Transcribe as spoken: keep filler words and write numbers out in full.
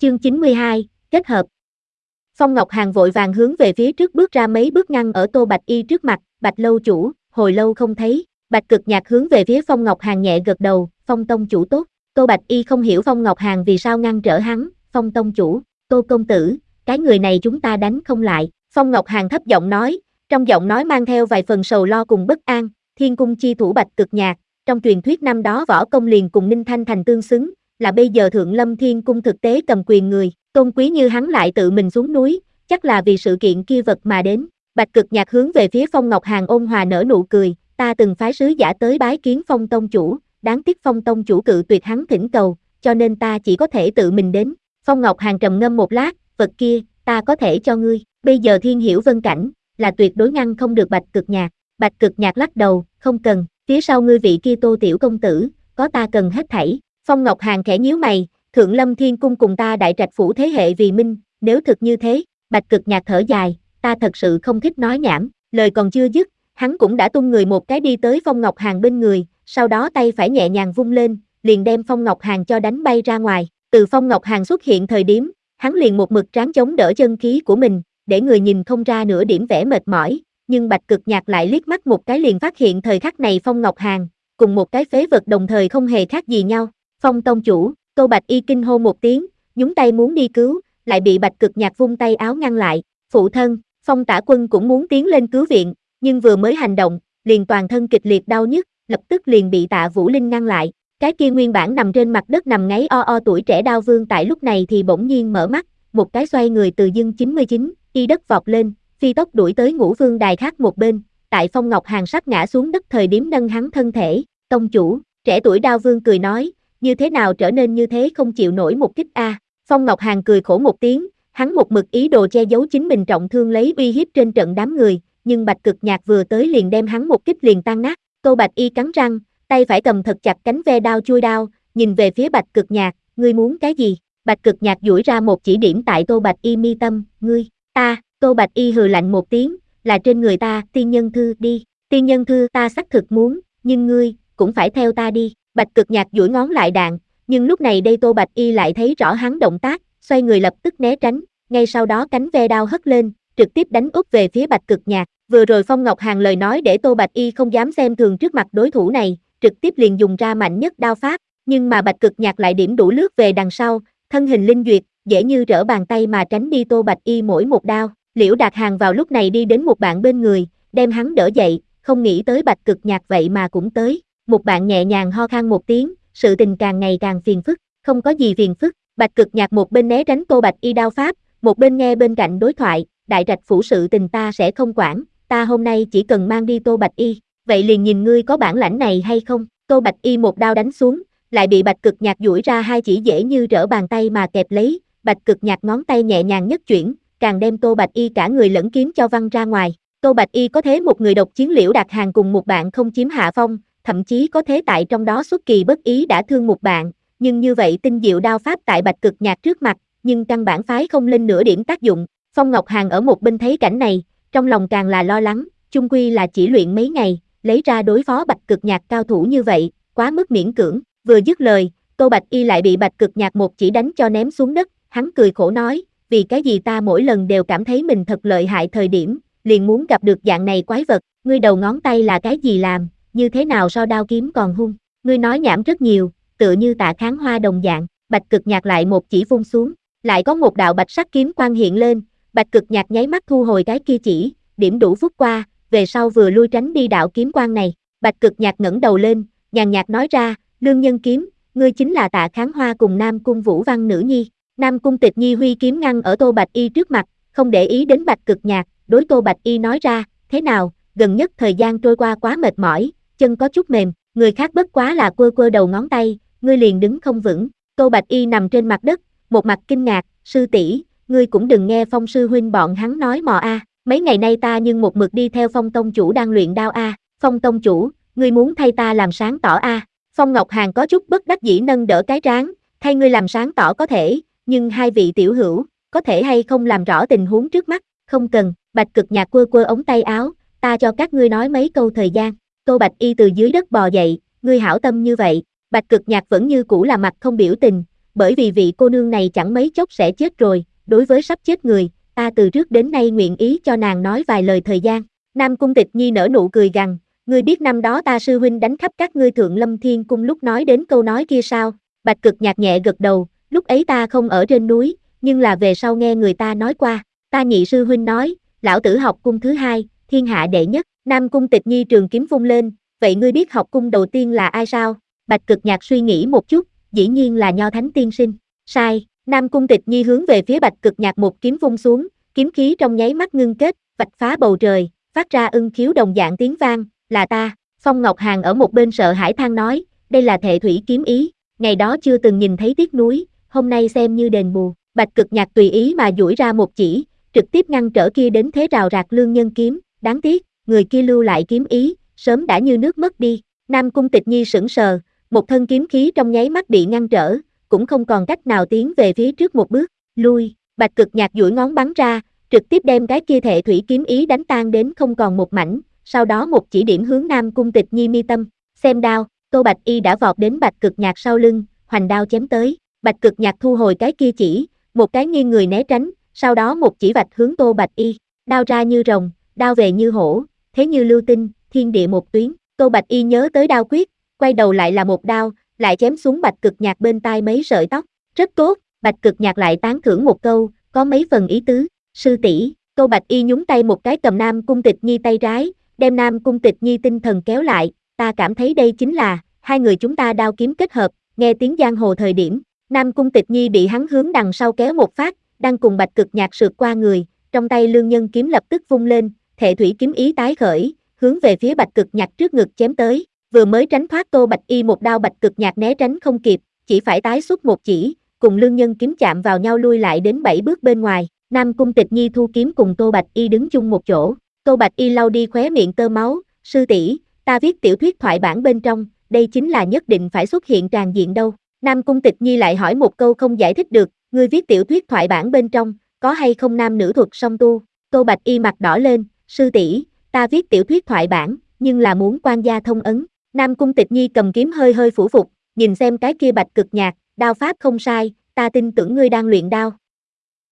Chương chín mươi hai, kết hợp. Phong Ngọc Hàn vội vàng hướng về phía trước bước ra mấy bước ngăn ở Tô Bạch Y trước mặt, Bạch lâu chủ, hồi lâu không thấy. Bạch Cực Nhạc hướng về phía Phong Ngọc Hàn nhẹ gật đầu, Phong tông chủ tốt. Tô Bạch Y không hiểu Phong Ngọc Hàn vì sao ngăn trở hắn, Phong tông chủ, Tô công tử, cái người này chúng ta đánh không lại. Phong Ngọc Hàn thấp giọng nói, trong giọng nói mang theo vài phần sầu lo cùng bất an, Thiên cung chi thủ Bạch Cực Nhạc, trong truyền thuyết năm đó võ công liền cùng Ninh Thanh Thành tương xứng, là bây giờ Thượng Lâm Thiên cung thực tế cầm quyền người, tôn quý như hắn lại tự mình xuống núi, chắc là vì sự kiện kia vật mà đến. Bạch Cực Nhạc hướng về phía Phong Ngọc Hàn ôn hòa nở nụ cười, ta từng phái sứ giả tới bái kiến Phong tông chủ, đáng tiếc Phong tông chủ cự tuyệt hắn thỉnh cầu, cho nên ta chỉ có thể tự mình đến. Phong Ngọc Hàn trầm ngâm một lát, vật kia, ta có thể cho ngươi, bây giờ Thiên Hiểu Vân cảnh, là tuyệt đối ngăn không được Bạch Cực Nhạc. Bạch Cực Nhạc lắc đầu, không cần, phía sau ngươi vị kia Tô tiểu công tử, có ta cần hết thảy. Phong Ngọc Hàn khẽ nhíu mày, Thượng Lâm Thiên cung cùng ta Đại Trạch phủ thế hệ vì minh, nếu thực như thế, Bạch Cực Nhạc thở dài, ta thật sự không thích nói nhảm, lời còn chưa dứt, hắn cũng đã tung người một cái đi tới Phong Ngọc Hàn bên người, sau đó tay phải nhẹ nhàng vung lên, liền đem Phong Ngọc Hàn cho đánh bay ra ngoài. Từ Phong Ngọc Hàn xuất hiện thời điểm, hắn liền một mực tráng chống đỡ chân khí của mình, để người nhìn không ra nửa điểm vẻ mệt mỏi, nhưng Bạch Cực Nhạc lại liếc mắt một cái liền phát hiện thời khắc này Phong Ngọc Hàn cùng một cái phế vật đồng thời không hề khác gì nhau. Phong tông chủ, Tô Bạch Y kinh hô một tiếng, nhúng tay muốn đi cứu, lại bị Bạch Cực Nhạc vung tay áo ngăn lại. Phụ thân, Phong Tả Quân cũng muốn tiến lên cứu viện, nhưng vừa mới hành động, liền toàn thân kịch liệt đau nhức, lập tức liền bị Tạ Vũ Linh ngăn lại. Cái kia nguyên bản nằm trên mặt đất nằm ngáy o o tuổi trẻ Đao Vương tại lúc này thì bỗng nhiên mở mắt, một cái xoay người từ dương chín mươi chín, y đất vọt lên, phi tốc đuổi tới Ngũ Vương đài khác một bên, tại Phong Ngọc Hàn sắp ngã xuống đất thời điểm nâng hắn thân thể. Tông chủ, trẻ tuổi Đao Vương cười nói, như thế nào trở nên như thế không chịu nổi một kích a? À. Phong Ngọc Hàn cười khổ một tiếng, hắn một mực ý đồ che giấu chính mình trọng thương lấy uy hiếp trên trận đám người, nhưng Bạch Cực Nhạc vừa tới liền đem hắn một kích liền tan nát. Tô Bạch Y cắn răng, tay phải cầm thật chặt cánh ve đao chui đao, nhìn về phía Bạch Cực Nhạc, ngươi muốn cái gì? Bạch Cực Nhạc duỗi ra một chỉ điểm tại Tô Bạch Y mi tâm, ngươi, ta, Tô Bạch Y hừ lạnh một tiếng, là trên người ta, tiên nhân thư đi, tiên nhân thư ta xác thực muốn, nhưng ngươi, cũng phải theo ta đi. Bạch Cực Nhạc duỗi ngón lại đạn, nhưng lúc này đây Tô Bạch Y lại thấy rõ hắn động tác, xoay người lập tức né tránh, ngay sau đó cánh ve đao hất lên, trực tiếp đánh úp về phía Bạch Cực Nhạc. Vừa rồi Phong Ngọc Hàn lời nói để Tô Bạch Y không dám xem thường trước mặt đối thủ này, trực tiếp liền dùng ra mạnh nhất đao pháp, nhưng mà Bạch Cực Nhạc lại điểm đủ lướt về đằng sau, thân hình linh duyệt, dễ như trở bàn tay mà tránh đi Tô Bạch Y mỗi một đao. Liễu Đạt Hàn vào lúc này đi đến một bạn bên người, đem hắn đỡ dậy, không nghĩ tới Bạch Cực Nhạc vậy mà cũng tới. Một bạn nhẹ nhàng ho khan một tiếng, sự tình càng ngày càng phiền phức, không có gì phiền phức. Bạch Cực Nhạc một bên né tránh Tô Bạch Y đao pháp, một bên nghe bên cạnh đối thoại, Đại Trạch phủ sự tình ta sẽ không quản, ta hôm nay chỉ cần mang đi Tô Bạch Y, vậy liền nhìn ngươi có bản lãnh này hay không. Tô Bạch Y một đao đánh xuống, lại bị Bạch Cực Nhạc duỗi ra hai chỉ dễ như trở bàn tay mà kẹp lấy, Bạch Cực Nhạc ngón tay nhẹ nhàng nhất chuyển, càng đem Tô Bạch Y cả người lẫn kiếm cho văng ra ngoài. Tô Bạch Y có thế một người độc chiến Liễu Đạt Hàn cùng một bạn không chiếm hạ phong, thậm chí có thế tại trong đó xuất kỳ bất ý đã thương một bạn, nhưng như vậy tinh diệu đao pháp tại Bạch Cực Nhạc trước mặt, nhưng căn bản phái không lên nửa điểm tác dụng. Phong Ngọc Hàn ở một bên thấy cảnh này, trong lòng càng là lo lắng, chung quy là chỉ luyện mấy ngày, lấy ra đối phó Bạch Cực Nhạc cao thủ như vậy, quá mức miễn cưỡng. Vừa dứt lời, Tô Bạch Y lại bị Bạch Cực Nhạc một chỉ đánh cho ném xuống đất, hắn cười khổ nói, vì cái gì ta mỗi lần đều cảm thấy mình thật lợi hại thời điểm, liền muốn gặp được dạng này quái vật, ngươi đầu ngón tay là cái gì làm, như thế nào so đao kiếm còn hung, ngươi nói nhảm rất nhiều, tựa như Tạ Kháng Hoa đồng dạng. Bạch Cực Nhạc lại một chỉ vung xuống, lại có một đạo bạch sắc kiếm quang hiện lên, Bạch Cực Nhạc nháy mắt thu hồi cái kia chỉ, điểm đủ phút qua, về sau vừa lui tránh đi đạo kiếm quang này. Bạch Cực Nhạc ngẩng đầu lên, nhàn nhạt nói ra, Lương Nhân kiếm, ngươi chính là Tạ Kháng Hoa cùng Nam Cung Vũ Văn nữ nhi. Nam Cung Tịch Nhi huy kiếm ngăn ở Tô Bạch Y trước mặt, không để ý đến Bạch Cực Nhạc, đối Tô Bạch Y nói ra, thế nào, gần nhất thời gian trôi qua quá mệt mỏi, chân có chút mềm, người khác bất quá là quơ quơ đầu ngón tay, ngươi liền đứng không vững. Tô Bạch Y nằm trên mặt đất, một mặt kinh ngạc, sư tỷ, ngươi cũng đừng nghe Phong sư huynh bọn hắn nói mò a, mấy ngày nay ta nhưng một mực đi theo Phong tông chủ đang luyện đao a, Phong tông chủ, ngươi muốn thay ta làm sáng tỏ a. Phong Ngọc Hàn có chút bất đắc dĩ nâng đỡ cái trán, thay ngươi làm sáng tỏ có thể, nhưng hai vị tiểu hữu, có thể hay không làm rõ tình huống trước mắt, không cần. Bạch Cực Nhạc quơ quơ ống tay áo, ta cho các ngươi nói mấy câu thời gian. Tô Bạch Y từ dưới đất bò dậy, ngươi hảo tâm như vậy. Bạch Cực Nhạc vẫn như cũ là mặt không biểu tình, bởi vì vị cô nương này chẳng mấy chốc sẽ chết rồi, đối với sắp chết người, ta từ trước đến nay nguyện ý cho nàng nói vài lời thời gian. Nam Cung Tịch Nhi nở nụ cười gằn, ngươi biết năm đó ta sư huynh đánh khắp các ngươi Thượng Lâm Thiên Cung lúc nói đến câu nói kia sao? Bạch Cực Nhạc nhẹ gật đầu, lúc ấy ta không ở trên núi, nhưng là về sau nghe người ta nói qua, ta nhị sư huynh nói, lão tử học cung thứ hai, thiên hạ đệ nhất. Nam Cung Tịch Nhi trường kiếm vung lên, vậy ngươi biết học cung đầu tiên là ai sao? Bạch Cực Nhạc suy nghĩ một chút, dĩ nhiên là Nho Thánh tiên sinh. Sai, Nam Cung Tịch Nhi hướng về phía Bạch Cực Nhạc một kiếm vung xuống, kiếm khí trong nháy mắt ngưng kết, vạch phá bầu trời, phát ra ưng khiếu đồng dạng tiếng vang, là ta. Phong Ngọc Hàn ở một bên sợ hãi than nói, đây là Thệ Thủy kiếm ý, ngày đó chưa từng nhìn thấy tiếc núi, hôm nay xem như đền bù. Bạch Cực Nhạc tùy ý mà duỗi ra một chỉ, trực tiếp ngăn trở kia đến thế rào rạc lương nhân kiếm, đáng tiếc, người kia lưu lại kiếm ý, sớm đã như nước mất đi. Nam Cung Tịch Nhi sững sờ, một thân kiếm khí trong nháy mắt bị ngăn trở, cũng không còn cách nào tiến về phía trước một bước, lui. Bạch Cực Nhạc duỗi ngón bắn ra, trực tiếp đem cái kia Thệ Thủy kiếm ý đánh tan đến không còn một mảnh, sau đó một chỉ điểm hướng Nam Cung Tịch Nhi mi tâm, xem đao. Tô Bạch Y đã vọt đến Bạch Cực Nhạc sau lưng, hoành đao chém tới. Bạch Cực Nhạc thu hồi cái kia chỉ, một cái nghiêng người né tránh, sau đó một chỉ vạch hướng Tô Bạch Y, đao ra như rồng, đao về như hổ, thế như lưu tinh, thiên địa một tuyến. Tô Bạch Y nhớ tới đao quyết, quay đầu lại là một đao, lại chém xuống Bạch Cực Nhạc bên tai mấy sợi tóc. Rất tốt, Bạch Cực Nhạc lại tán thưởng một câu, có mấy phần ý tứ. Sư tỷ. Tô Bạch Y nhúng tay một cái cầm Nam Cung Tịch Nhi tay trái, đem Nam Cung Tịch Nhi tinh thần kéo lại, ta cảm thấy đây chính là hai người chúng ta đao kiếm kết hợp. Nghe tiếng giang hồ thời điểm, Nam Cung Tịch Nhi bị hắn hướng đằng sau kéo một phát, đang cùng Bạch Cực Nhạc sượt qua người, trong tay lương nhân kiếm lập tức vung lên, Thệ Thủy kiếm ý tái khởi, hướng về phía Bạch Cực Nhạc trước ngực chém tới. Vừa mới tránh thoát Tô Bạch Y một đao, Bạch Cực Nhạc né tránh không kịp, chỉ phải tái xuất một chỉ, cùng lương nhân kiếm chạm vào nhau lui lại đến bảy bước bên ngoài. Nam Cung Tịch Nhi thu kiếm cùng Tô Bạch Y đứng chung một chỗ. Tô Bạch Y lau đi khóe miệng tơ máu, sư tỷ, ta viết tiểu thuyết thoại bản bên trong, đây chính là nhất định phải xuất hiện tràn diện đâu. Nam Cung Tịch Nhi lại hỏi một câu không giải thích được, ngươi viết tiểu thuyết thoại bản bên trong, có hay không nam nữ thuật song tu? Tô Bạch Y mặt đỏ lên, sư tỷ, ta viết tiểu thuyết thoại bản, nhưng là muốn quan gia thông ấn. Nam Cung Tịch Nhi cầm kiếm hơi hơi phủ phục, nhìn xem cái kia Bạch Cực Nhạc, đao pháp không sai, ta tin tưởng ngươi đang luyện đao.